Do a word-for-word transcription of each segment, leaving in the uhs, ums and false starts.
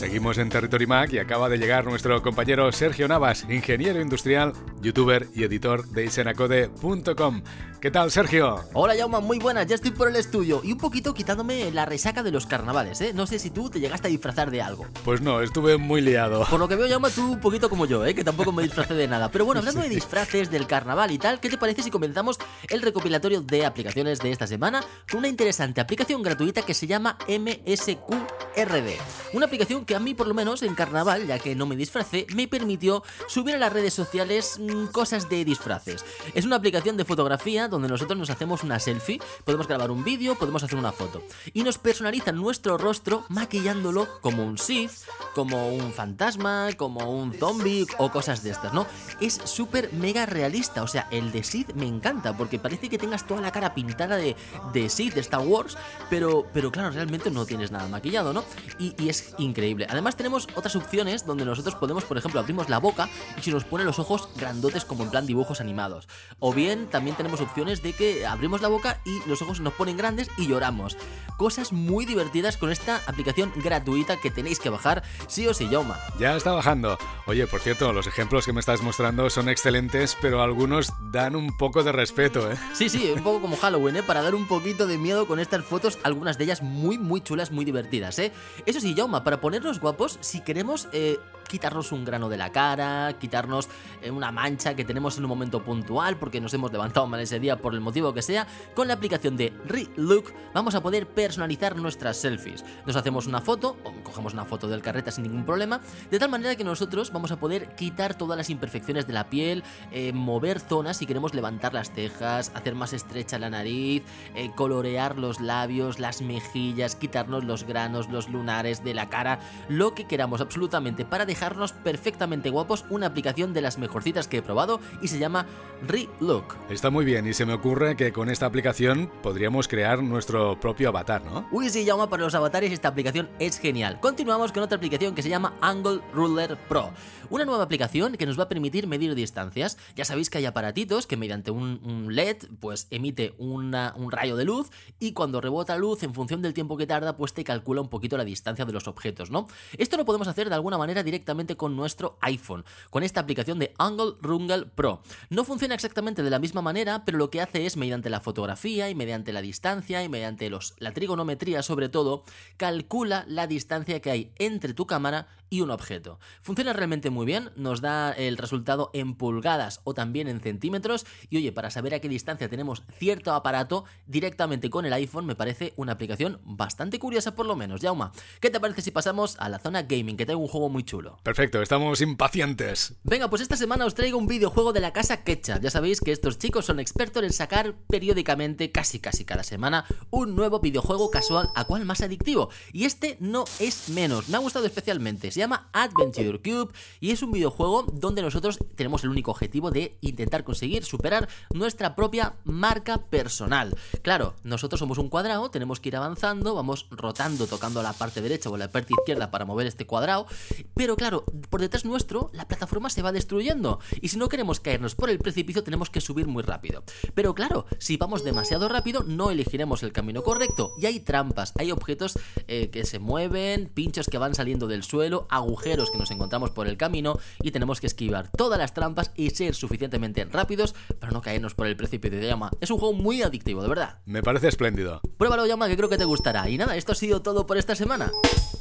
Seguimos en Territory Mac y acaba de llegar nuestro compañero Sergio Navas, ingeniero industrial, youtuber y editor de isenacode punto com. ¿Qué tal, Sergio? Hola, Jaume, muy buenas, ya estoy por el estudio y un poquito quitándome la resaca de los carnavales, ¿eh? No sé si tú te llegaste a disfrazar de algo. Pues no, estuve muy liado. Por lo que veo, Jaume, tú un poquito como yo, ¿eh? Que tampoco me disfracé de nada. Pero bueno, hablando sí. de disfraces, del carnaval y tal, ¿qué te parece si comenzamos el recopilatorio de aplicaciones de esta semana con una interesante aplicación gratuita que se llama M S Q R D? Una aplicación que a mí, por lo menos, en carnaval, ya que no me disfracé, me permitió subir a las redes sociales mmm, cosas de disfraces. Es una aplicación de fotografía donde nosotros nos hacemos una selfie, podemos grabar un vídeo, podemos hacer una foto y nos personalizan nuestro rostro maquillándolo como un Sith, como un fantasma, como un zombie o cosas de estas, ¿no? Es súper mega realista, o sea, el de Sith me encanta porque parece que tengas toda la cara pintada de, de Sith, de Star Wars, pero, pero claro, realmente no tienes nada maquillado, ¿no? Y, y es increíble. Además tenemos otras opciones donde nosotros podemos, por ejemplo, abrimos la boca y se nos pone los ojos grandotes como en plan dibujos animados. O bien también tenemos opciones de que abrimos la boca y los ojos nos ponen grandes y lloramos. Cosas muy divertidas con esta aplicación gratuita que tenéis que bajar sí o sí, Jaume. Ya está bajando. Oye, por cierto, los ejemplos que me estás mostrando son excelentes, pero algunos dan un poco de respeto, ¿eh? Sí, sí, un poco como Halloween, ¿eh? Para dar un poquito de miedo con estas fotos, algunas de ellas muy, muy chulas, muy divertidas, ¿eh? Eso sí, Jaume, para ponernos guapos, si queremos eh, quitarnos un grano de la cara, quitarnos eh, una mancha que tenemos en un momento puntual porque nos hemos levantado mal ese día por el motivo que sea, con la aplicación de Relook vamos a poder personalizar nuestras selfies. Nos hacemos una foto, o cogemos una foto del carreta sin ningún problema, de tal manera que nosotros vamos a poder quitar todas las imperfecciones de la piel, eh, mover zonas si queremos levantar las cejas, hacer más estrecha la nariz, eh, colorear los labios, las mejillas, quitarnos los granos, los lunares de la cara, lo que queramos absolutamente para dejarnos perfectamente guapos. Una aplicación de las mejorcitas que he probado y se llama Relook. Está muy bien y se me ocurre que con esta aplicación podríamos crear nuestro propio avatar, ¿no? Uy, sí, Jaume, para los avatares esta aplicación es genial. Continuamos con otra aplicación que se llama Angle Ruler Pro. Una nueva aplicación que nos va a permitir medir distancias. Ya sabéis que hay aparatitos que mediante un, un L E D pues emite una, un rayo de luz y cuando rebota luz en función del tiempo que tarda pues te calcula un poquito la distancia de los objetos, ¿no? Esto lo podemos hacer de alguna manera directamente con nuestro iPhone, con esta aplicación de Angle Ruler Pro. No funciona exactamente de la misma manera, pero lo que hace es mediante la fotografía y mediante la distancia y mediante los, la trigonometría sobre todo, calcula la distancia que hay entre tu cámara y un objeto. Funciona realmente muy bien, nos da el resultado en pulgadas o también en centímetros y oye, para saber a qué distancia tenemos cierto aparato directamente con el iPhone me parece una aplicación bastante curiosa por lo menos. Jaume, ¿qué te parece si pasamos a la zona gaming, que tengo un juego muy chulo? Perfecto, estamos impacientes. Venga, pues esta semana os traigo un videojuego de la casa Ketchup. Ya sabéis que estos chicos son expertos en sacar periódicamente, casi casi cada semana, un nuevo videojuego casual a cual más adictivo. Y este no es menos, me ha gustado especialmente. Se llama Adventure Cube y es un videojuego donde nosotros tenemos el único objetivo de intentar conseguir superar nuestra propia marca personal. Claro, nosotros somos un cuadrado, tenemos que ir avanzando, vamos rotando, tocando la parte derecha o la parte izquierda para mover este cuadrado, pero claro, por detrás nuestro la plataforma se va destruyendo y si no queremos caernos por el precipicio tenemos que subir muy rápido. Pero claro, si vamos demasiado rápido no elegiremos el camino correcto y hay trampas, hay objetos eh, que se mueven, pinchos que van saliendo del suelo, agujeros que nos encontramos por el camino y tenemos que esquivar todas las trampas y ser suficientemente rápidos para no caernos por el precipicio de llama. Es un juego muy adictivo, de verdad. Me parece espléndido. Pruébalo, llama, que creo que te gustará. Y nada, esto ha sido todo por esta semana.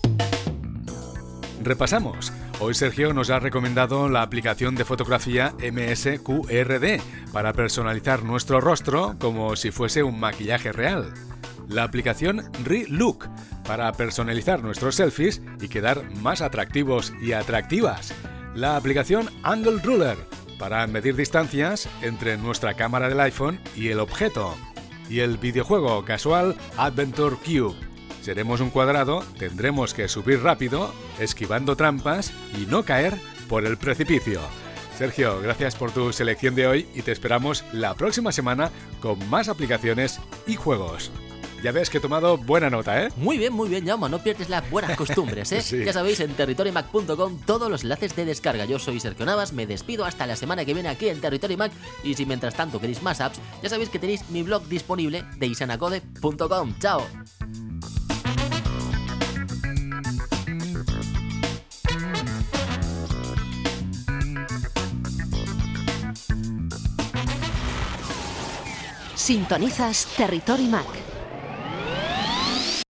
Repasamos. Hoy Sergio nos ha recomendado la aplicación de fotografía M S Q R D para personalizar nuestro rostro como si fuese un maquillaje real. La aplicación Relook para personalizar nuestros selfies y quedar más atractivos y atractivas. La aplicación Angle Ruler para medir distancias entre nuestra cámara del iPhone y el objeto. Y el videojuego casual Adventure Cube. Seremos un cuadrado, tendremos que subir rápido, esquivando trampas y no caer por el precipicio. Sergio, gracias por tu selección de hoy y te esperamos la próxima semana con más aplicaciones y juegos. Ya ves que he tomado buena nota, ¿eh? Muy bien, muy bien, Jaume, no pierdes las buenas costumbres, ¿eh? Sí. Ya sabéis, en territory mac punto com todos los enlaces de descarga. Yo soy Sergio Navas, me despido hasta la semana que viene aquí en Territory Mac. Y si mientras tanto queréis más apps, ya sabéis que tenéis mi blog disponible de isenacode punto com. ¡Chao! Sintonizas Territory Mac.